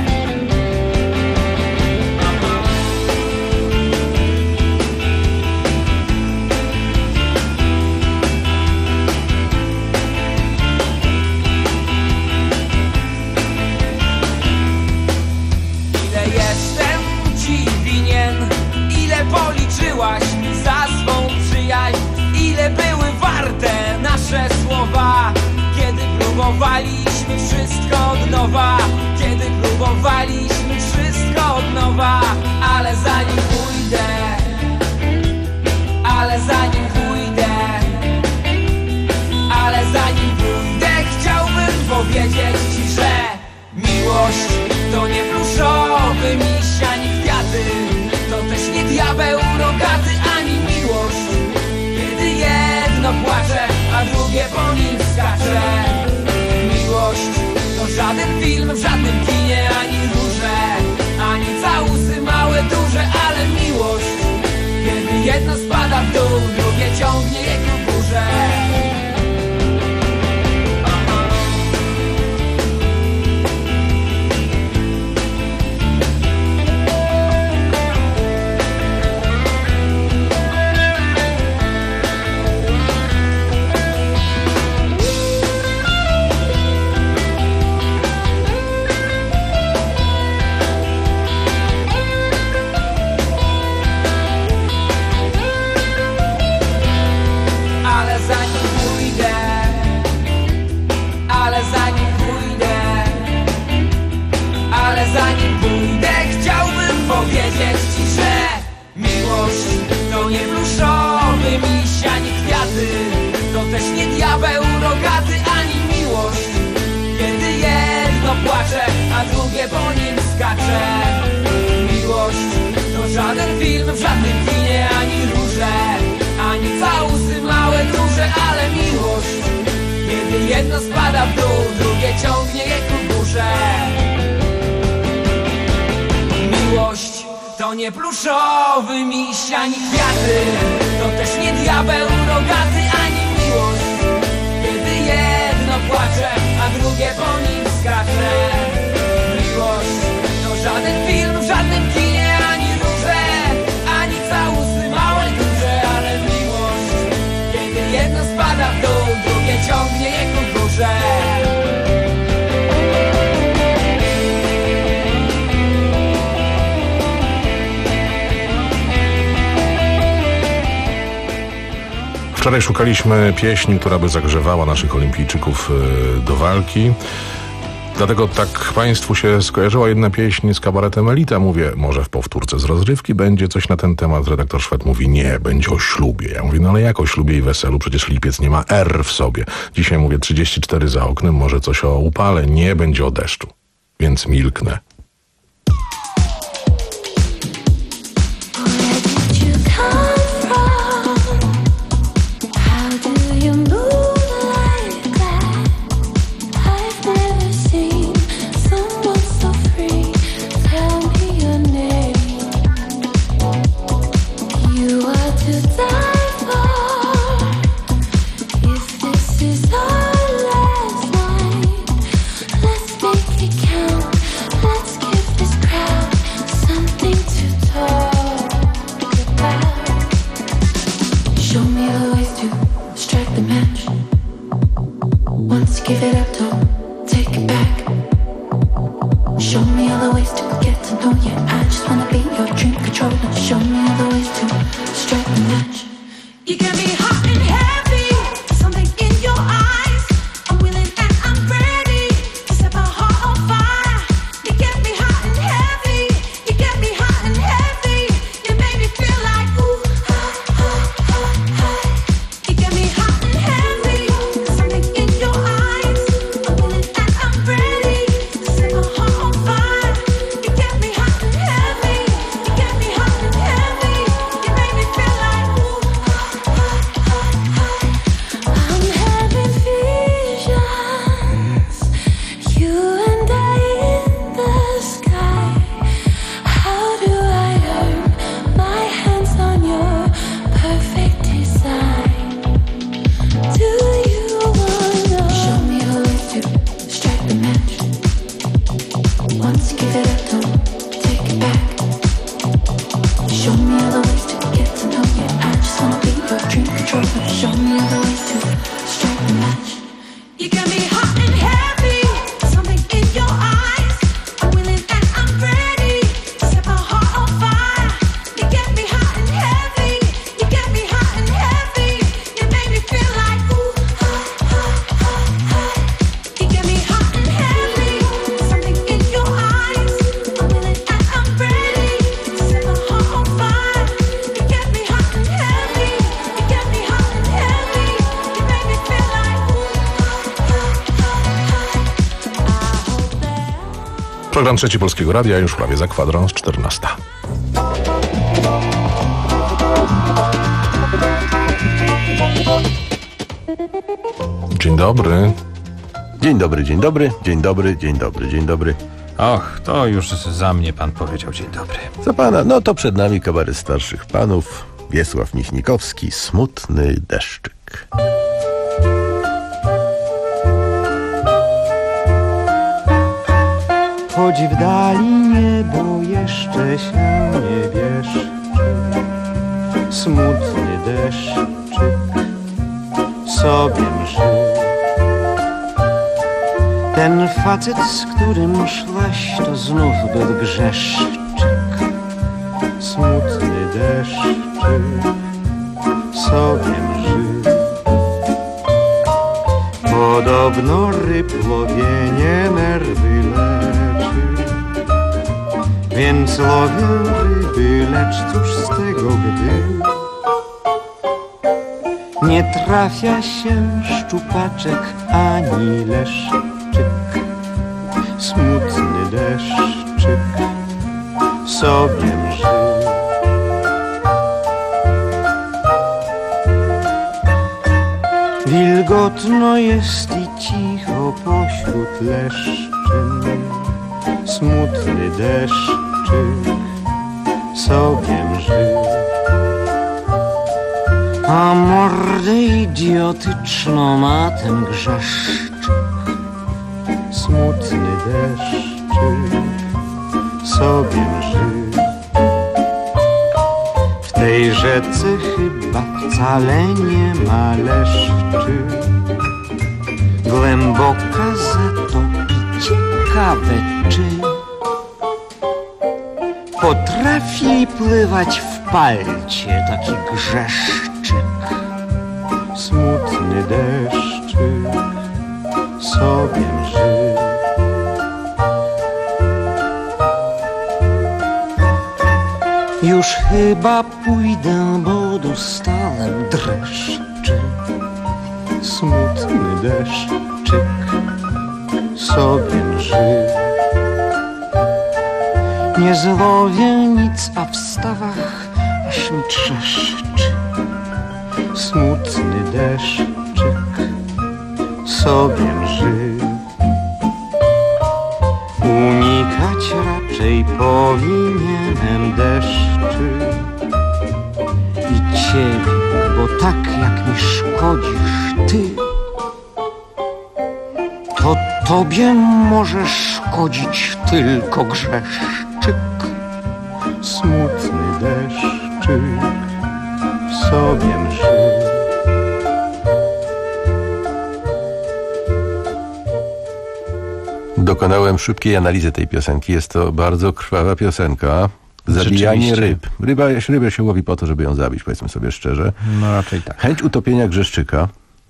Policzyłaś mi za swą przyjaźń, ile były warte nasze słowa, kiedy próbowaliśmy wszystko od nowa, kiedy próbowaliśmy wszystko od nowa, ale zanim pójdę, ale zanim pójdę, ale zanim pójdę, chciałbym powiedzieć ci, że miłość to nie pluszowy miś ani kwiaty, to też nie diabeł rogaty, ani miłość, kiedy jedno płacze, a drugie po nim skacze. Miłość to żaden film w żadnym kinie, ani róże, ani całusy małe, duże, ale miłość, kiedy jedno spada w dół, drugie ciągnie je ku górze. to nie pluszowy miś ani kwiaty, to też nie diabeł rogaty ani miłość, kiedy jedno płacze, a drugie po nim skacze. Miłość to żaden film w żadnym kinie, ani róże, ani całusy małe, duże, ale miłość, kiedy jedno spada w dół, drugie ciągnie je ku górze. Wczoraj szukaliśmy pieśni, która by zagrzewała naszych olimpijczyków do walki. Dlatego tak Państwu się skojarzyła jedna pieśń z kabaretem Elita. Mówię, może w powtórce z rozrywki będzie coś na ten temat. Redaktor Szwed mówi, nie, będzie o ślubie. Ja mówię, no ale jak o ślubie i weselu? Przecież lipiec nie ma R w sobie. Dzisiaj mówię, trzydzieści cztery za oknem, może coś o upale. Nie, będzie o deszczu. Więc milknę. Program Trzeci Polskiego Radia już prawie za kwadrans czternasta. Dzień dobry. Dzień dobry, dzień dobry, dzień dobry, dzień dobry, dzień dobry. Och, to już za mnie pan powiedział dzień dobry. Za pana, no to przed nami kabaret starszych panów. Wiesław Michnikowski, Smutny deszczyk. Choć w dali niebo jeszcze się nie wieszczy, smutny deszczyk sobie mży. Ten facet, z którym szłaś, to znów był grzeszczyk, smutny deszczyk sobie mży. Podobno rypłowienie nerwy leczy, więc lowię ryby, lecz cóż z tego, gdy nie trafia się szczupaczek ani leszczyk, smutny deszczyk sobie mży. Wilgotno jest i cicho pośród leszczyn, smutny deszczyk sobiem żył. A mordę idiotyczną ma ten grzeszczyk. Smutny deszczyk sobiem żył. W tej rzece chyba wcale nie ma leszczy. Głęboka za to i ciekawe, czy potrafi pływać w palcie taki grzeszczyk. Smutny deszczyk sobiem żył. Już chyba pójdę, bo dostałem dreszczy. Smutny deszczyk sobiem żył. Nie złowię nic, a w stawach aż mi trzeszczy. Smutny deszczyk sobiem żył. Unikać raczej powinienem deszczy i ciebie, bo tak jak mi szkodzisz ty, to tobie może szkodzić tylko grzeszczyk. Smutny deszczyk sobiem żył. Dokonałem szybkiej analizy tej piosenki. Jest to bardzo krwawa piosenka. Zabijanie ryb. Ryba, rybę się łowi po to, żeby ją zabić, powiedzmy sobie szczerze. No raczej tak. Chęć utopienia Grzeszczyka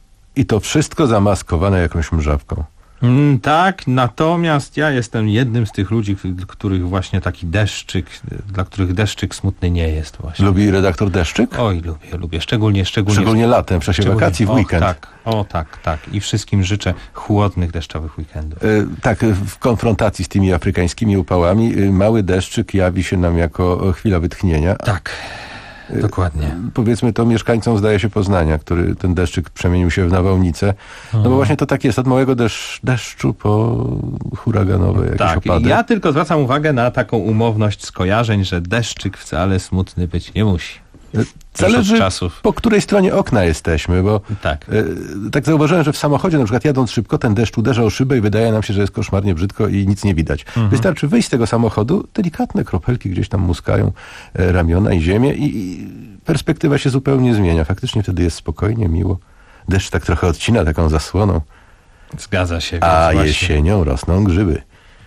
i to wszystko zamaskowane jakąś mrzawką. Mm, tak, natomiast ja jestem jednym z tych ludzi, których właśnie taki deszczyk, dla których deszczyk smutny nie jest właśnie. Lubi redaktor deszczyk? Oj, lubię, lubię. Szczególnie, szczególnie, szczególnie latem, w czasie wakacji, w weekend. O, tak, o tak, tak. I wszystkim życzę chłodnych, deszczowych weekendów. E, tak, w konfrontacji z tymi afrykańskimi upałami mały deszczyk jawi się nam jako chwila wytchnienia. Tak. Dokładnie. Powiedzmy to mieszkańcom, zdaje się, Poznania, który ten deszczyk przemienił się w nawałnicę. No bo właśnie to tak jest, od małego deszcz, deszczu po huraganowe jakieś tak, opady. Ja tylko zwracam uwagę na taką umowność skojarzeń, że deszczyk wcale smutny być nie musi. Zależy, po której stronie okna jesteśmy, bo tak. E, tak zauważyłem, że w samochodzie, na przykład jadąc szybko, ten deszcz uderza o szybę i wydaje nam się, że jest koszmarnie brzydko i nic nie widać. Mhm. Wystarczy wyjść z tego samochodu, delikatne kropelki gdzieś tam muskają e, ramiona i ziemię i, i perspektywa się zupełnie zmienia. Faktycznie wtedy jest spokojnie, miło. Deszcz tak trochę odcina taką zasłoną. Zgadza się. A właśnie. jesienią rosną grzyby.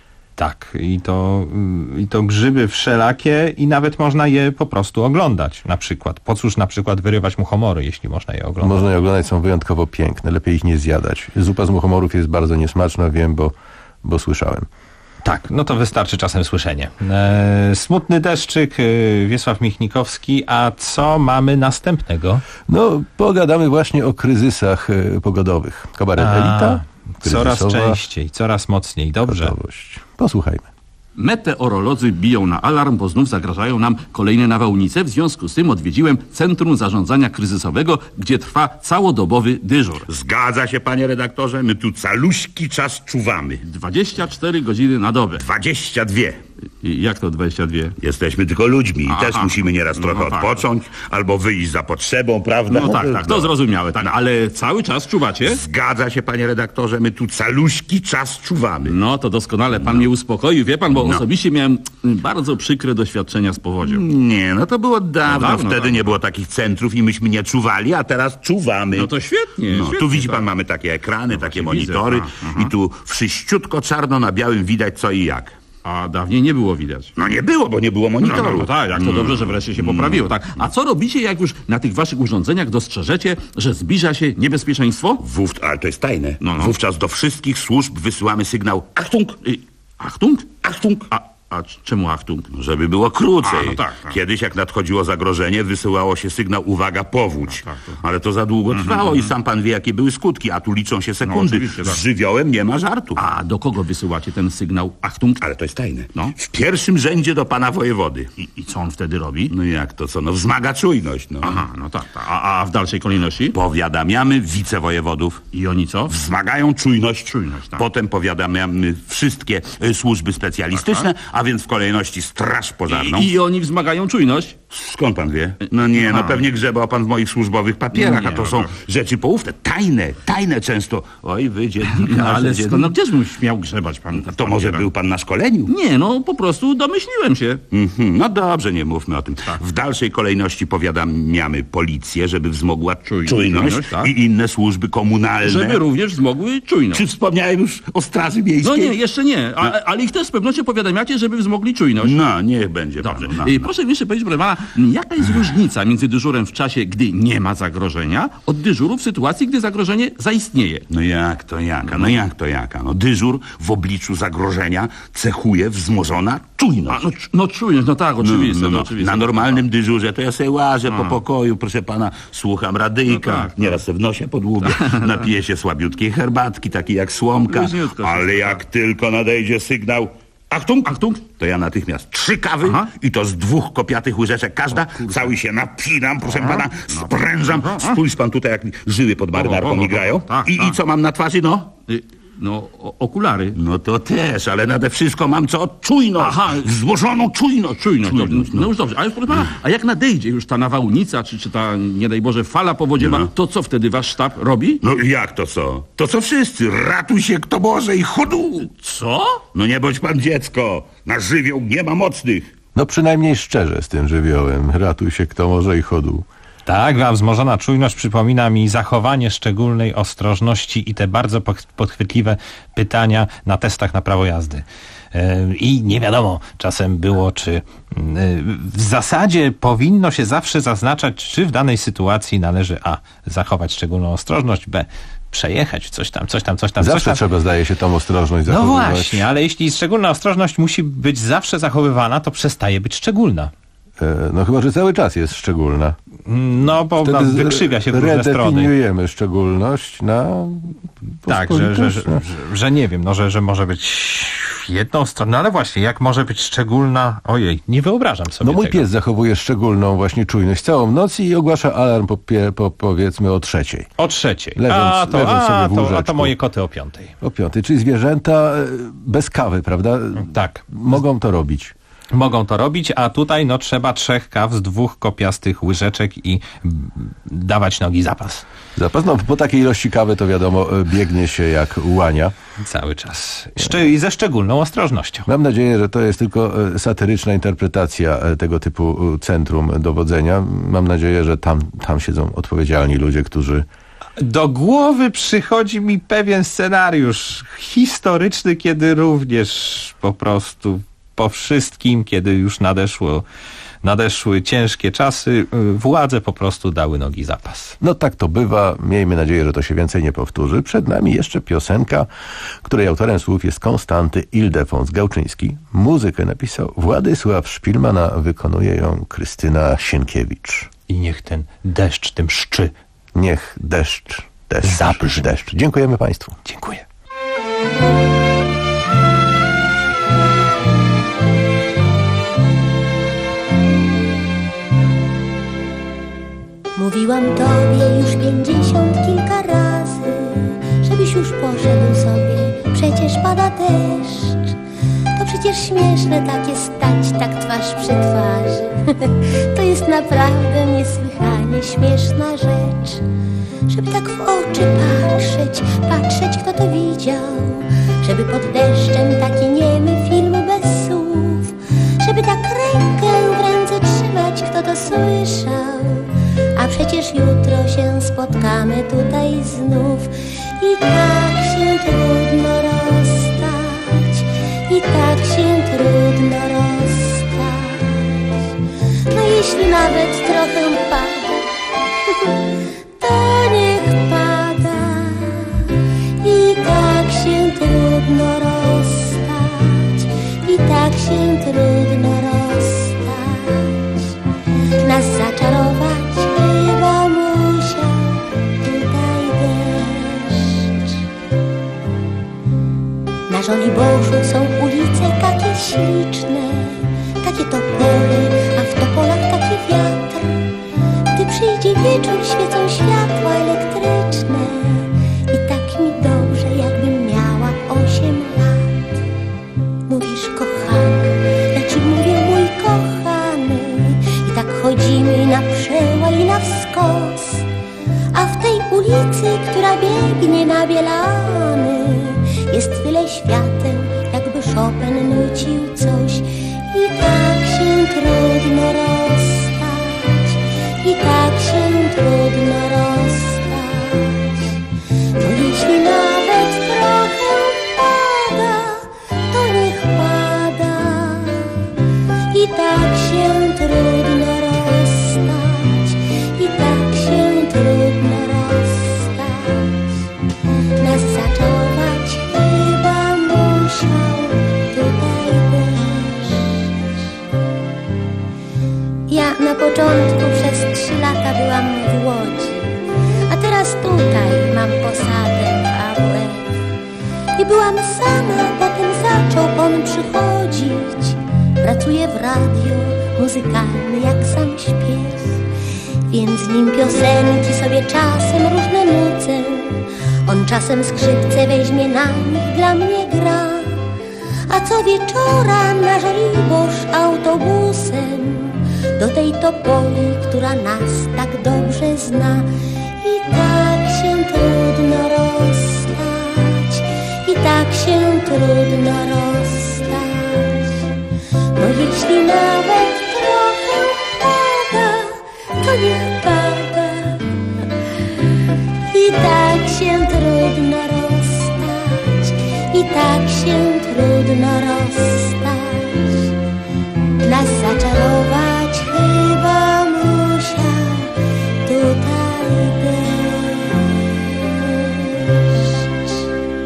Tak, i to, i to grzyby wszelakie i nawet można je po prostu oglądać. Na przykład, po cóż na przykład wyrywać muchomory, jeśli można je oglądać. Można je oglądać, są wyjątkowo piękne, lepiej ich nie zjadać. Zupa z muchomorów jest bardzo niesmaczna, wiem, bo, bo słyszałem. Tak, no to wystarczy czasem słyszenie. E, smutny deszczyk, e, Wiesław Michnikowski, a co mamy następnego? No, pogadamy właśnie o kryzysach e, pogodowych. Kabaret a, Elita. Coraz częściej, coraz mocniej. Dobrze. Gotowość. Posłuchajmy. Meteorolodzy biją na alarm, bo znów zagrażają nam kolejne nawałnice. W związku z tym odwiedziłem Centrum Zarządzania Kryzysowego, gdzie trwa całodobowy dyżur. Zgadza się, panie redaktorze, my tu caluśki czas czuwamy. dwadzieścia cztery godziny na dobę. dwadzieścia dwie. I jak to dwadzieścia dwie? Jesteśmy tylko ludźmi i Aha. też musimy nieraz trochę no, tak. odpocząć albo wyjść za potrzebą, prawda? No tak, tak, to zrozumiałe, tak, ale cały czas czuwacie? Zgadza się, panie redaktorze, my tu caluśki czas czuwamy. No to doskonale, pan no. mnie uspokoił, wie pan, bo no. osobiście miałem bardzo przykre doświadczenia z powodzią. Nie, no to było dawno, no, dawno wtedy tak. nie było takich centrów i myśmy nie czuwali, a teraz czuwamy. No to świetnie, no, świetnie Tu widzi pan, tak. mamy takie ekrany, no takie widzę, monitory a, i tu wszyściutko czarno na białym widać co i jak. A dawniej nie było widać. No nie było, bo nie było monitoru. No, no, no tak, jak to dobrze, że wreszcie się poprawiło. Tak. A co robicie, jak już na tych waszych urządzeniach dostrzeżecie, że zbliża się niebezpieczeństwo? Wów, ale to jest tajne. No, no. Wówczas do wszystkich służb wysyłamy sygnał Achtung! Y, Achtung? Achtung! A, a czemu Achtung? Żeby było krócej. A, no tak, tak. Kiedyś jak nadchodziło zagrożenie, wysyłało się sygnał uwaga, powódź. No, tak, to... Ale to za długo mm-hmm, trwało mm-hmm. i sam pan wie, jakie były skutki, a tu liczą się sekundy. No, tak. Z żywiołem nie ma żartu. A do kogo wysyłacie ten sygnał Achtung? Ale to jest tajne. No. W pierwszym rzędzie do pana wojewody. I, I co on wtedy robi? No jak to co? No wzmaga czujność. No. Aha, no tak. tak. A, a w dalszej kolejności? Powiadamiamy wicewojewodów. I oni co? Wzmagają czujność. Czujność, tak. Potem powiadamiamy wszystkie y, służby specjalistyczne, tak, tak. A więc w kolejności straż pożarną. I, I oni wzmagają czujność? Skąd pan wie? No nie, no pewnie grzebał pan w moich służbowych papierach, Nie, a to no są to- rzeczy poufne, tajne, tajne często. Oj, wy dziennikarze, No, ale dziennikarze. skąd, no gdzież bym śmiał grzebać pan? To może był pan na szkoleniu? Nie, no po prostu domyśliłem się. Mhm, no dobrze, nie mówmy o tym. W dalszej kolejności powiadamiamy policję, żeby wzmogła czujność, czujność, tak. i inne służby komunalne. Żeby również wzmogły czujność. Czy wspomniałem już o Straży Miejskiej? No nie, jeszcze nie, a, ale ich też z pewnością powiadamiacie, żeby wzmogli czujność. No, niech będzie. Dobrze. Panu, no, I no. proszę mi jeszcze powiedzieć, proszę pana, jaka jest różnica między dyżurem w czasie, gdy nie ma zagrożenia, od dyżuru w sytuacji, gdy zagrożenie zaistnieje? No jak to jaka, no jak to jaka? No dyżur w obliczu zagrożenia cechuje wzmożona czujność. A, no, cz- no czujność, no tak, oczywiście. No, no, no, no. oczywiście. Na normalnym dyżurze to ja sobie łażę po A. pokoju, proszę pana, słucham radyjka, No tak, nieraz se w nosie podłubię, napiję się słabiutkiej herbatki, takiej jak słomka, Luźniutko ale się, jak tylko nadejdzie sygnał Achtung, Achtung, to ja natychmiast trzy kawy i to z dwóch kopiatych łyżeczek każda, cały się napinam, proszę pana, sprężam, spójrz pan tutaj, jak mi żyły pod marynarką mi grają. Tak, I, I co mam na twarzy, no? Y, No, o, okulary. No to też, ale nade wszystko mam co? Czujność, Aha. wzmożoną czujność. Czujność, dobrze. Czujność, No. no już dobrze, ale proszę pana, a jak nadejdzie już ta nawałnica, czy, czy ta, nie daj Boże, fala powodziowa, No. to co wtedy wasz sztab robi? No jak to co? To co wszyscy, ratuj się kto może i chodu. Co? No nie bądź pan dziecko, na żywioł nie ma mocnych. No przynajmniej szczerze z tym żywiołem. Ratuj się kto może i chodu. Tak, a wzmożona czujność przypomina mi zachowanie szczególnej ostrożności i te bardzo poch- podchwytliwe pytania na testach na prawo jazdy. Yy, I nie wiadomo czasem było, czy yy, w zasadzie powinno się zawsze zaznaczać, czy w danej sytuacji należy a. zachować szczególną ostrożność, b. przejechać coś tam, coś tam, coś tam. Zawsze coś tam. trzeba, zdaje się, tą ostrożność No zachowywać. właśnie, ale jeśli szczególna ostrożność musi być zawsze zachowywana, to przestaje być szczególna. E, No chyba, że cały czas jest szczególna. No, bo Wtedy no, wykrzywia się w różne strony. redefiniujemy szczególność na Tak, że, że, że, pospolitość. że, że nie wiem, no, że, że może być jedną stroną, no ale właśnie, jak może być szczególna, ojej, nie wyobrażam sobie No mój tego. pies zachowuje szczególną właśnie czujność całą noc i ogłasza alarm po, pie, po powiedzmy o trzeciej. O trzeciej. Leżąc- a, to, leżąc sobie a, w to, a łóżeczku. to moje koty o piątej. O piątej, czyli zwierzęta e, bez kawy, prawda? Tak. Mogą to robić. Mogą to robić, a tutaj no trzeba trzech kaw z dwóch kopiastych łyżeczek i mm, dawać nogi zapas. Zapas, no po takiej ilości kawy to wiadomo, e, biegnie się jak łania. Cały czas. Szczy- I ze szczególną ostrożnością. Mam nadzieję, że to jest tylko e, satyryczna interpretacja e, tego typu e, centrum dowodzenia. Mam nadzieję, że tam, tam siedzą odpowiedzialni ludzie, którzy Do głowy przychodzi mi pewien scenariusz historyczny, kiedy również po prostu po wszystkim, kiedy już nadeszło, nadeszły ciężkie czasy, y, władze po prostu dały nogi zapas. No tak to bywa. Miejmy nadzieję, że to się więcej nie powtórzy. Przed nami jeszcze piosenka, której autorem słów jest Konstanty Ildefons Gałczyński. Muzykę napisał Władysław Szpilman, a wykonuje ją Krystyna Sienkiewicz. I niech ten deszcz tym szczy. Niech deszcz, deszcz, Zabrzmi. deszcz. Dziękujemy Państwu. Dziękuję. Mówiłam tobie już pięćdziesiąt kilka razy, żebyś już poszedł sobie, przecież pada deszcz. To przecież śmieszne takie stać, tak twarz przy twarzy. To jest naprawdę niesłychanie śmieszna rzecz. Żeby tak w oczy patrzeć, patrzeć kto to widział. Żeby pod deszczem taki niemy film bez słów. Żeby tak rękę w ręce trzymać, kto to słyszał. A przecież jutro się spotkamy tutaj znów. I tak się trudno rozstać, i tak się trudno rozstać. No jeśli nawet trochę pada, to niech pada. I tak się trudno rozstać, i tak się trudno rozstać. Nas zaczarować chyba musiał tutaj deszcz. Na Żoliborzu są ulice takie śliczne, takie topory, a w topolach taki wiatr. Gdy przyjdzie wieczór, świecą światła elektryczne i tak mi dobrze, jakbym miała osiem lat. Mówisz kochanie, chodzimy na przełaj i na wskos, a w tej ulicy, która biegnie na Bielany, jest tyle świateł, jakby Chopin nucił coś. I tak się trudno rozstać, i tak się trudno rozstać. No jeśli nawet trochę pada, to niech pada. I tak się trudno rozstać, i tak się trudno rozstać. Nas zaczować chyba musiał tutaj deszcz. Ja na początku przez trzy lata byłam w Łodzi, a teraz tutaj mam posadę w A W F. I byłam sama, potem zaczął on przychodzić. Pracuje w radio, muzykalny jak sam śpiew, więc z nim piosenki sobie czasem różne nucę. On czasem skrzypce weźmie na nich, dla mnie gra, a co wieczora na Żoliborz autobusem do tej Topoli, która nas tak dobrze zna. I tak się trudno rozstać, i tak się trudno rozstać. No jeśli nawet trochę pada, to niech pada. I tak się trudno rozstać, i tak się trudno rozstać. Nas zaczarować chyba musiał tutaj deszcz.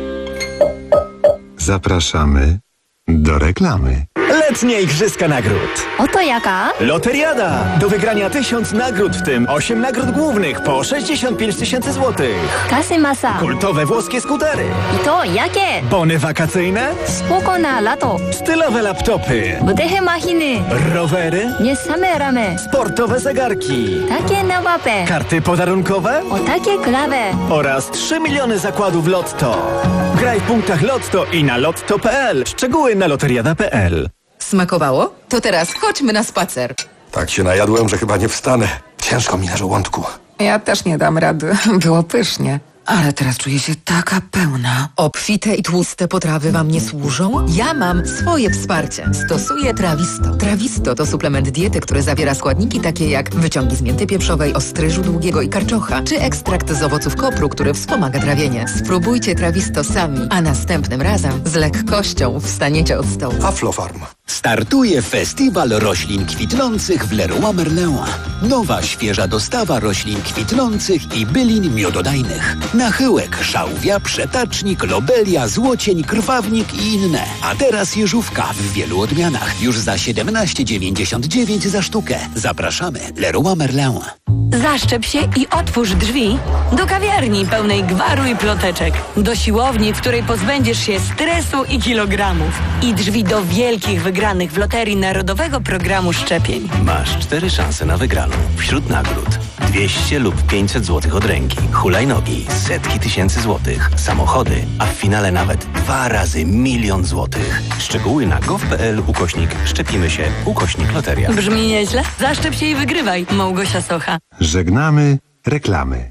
Zapraszamy do reklamy. Letnie Igrzyska Nagród. Oto jaka? Loteriada. Do wygrania tysiąc nagród, w tym osiem nagród głównych po sześćdziesiąt pięć tysięcy złotych. Kasy masa. Kultowe włoskie skutery. I to jakie? Bony wakacyjne. Spoko na lato. Stylowe laptopy. Wydechy machiny. Rowery. Nie same ramy. Sportowe zegarki. Takie na łapę. Karty podarunkowe. O takie klawe. Oraz trzy miliony zakładów Lotto. Graj w punktach Lotto i na lotto kropka p l. Szczegóły na loteriada kropka p l. Smakowało? To teraz chodźmy na spacer. Tak się najadłem, że chyba nie wstanę. Ciężko mi na żołądku. Ja też nie dam rady. Było pysznie. Ale teraz czuję się taka pełna. Obfite i tłuste potrawy wam nie służą? Ja mam swoje wsparcie. Stosuję Trawisto. Trawisto to suplement diety, który zawiera składniki takie jak wyciągi z mięty pieprzowej, ostryżu długiego i karczocha, czy ekstrakt z owoców kopru, który wspomaga trawienie. Spróbujcie Trawisto sami, a następnym razem z lekkością wstaniecie od stołu. Aflofarm. Startuje festiwal roślin kwitnących w Leroy Merlin. Nowa, świeża dostawa roślin kwitnących i bylin miododajnych. Nachyłek, szałwia, przetacznik, lobelia, złocień, krwawnik i inne. A teraz jeżówka w wielu odmianach. Już za siedemnaście dziewięćdziesiąt dziewięć za sztukę. Zapraszamy. Leroy Merlin. Zaszczep się i otwórz drzwi do kawiarni pełnej gwaru i ploteczek. Do siłowni, w której pozbędziesz się stresu i kilogramów. I drzwi do wielkich wygranych w Loterii Narodowego Programu Szczepień. Masz cztery szanse na wygraną. Wśród nagród dwieście lub pięćset złotych od ręki, hulajnogi, setki tysięcy złotych, samochody, a w finale nawet dwa razy milion złotych. Szczegóły na gov kropka p l ukośnik szczepimy się ukośnik loteria. Brzmi nieźle? Zaszczep się i wygrywaj. Małgosia Socha. Żegnamy reklamy.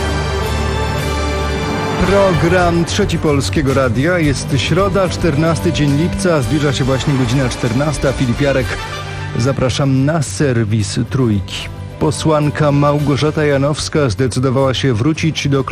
Program Trzeci Polskiego Radia. Jest środa, czternasty dzień lipca. Zbliża się właśnie godzina czternasta. Filip Jarek. Zapraszam na serwis Trójki. Posłanka Małgorzata Janowska zdecydowała się wrócić do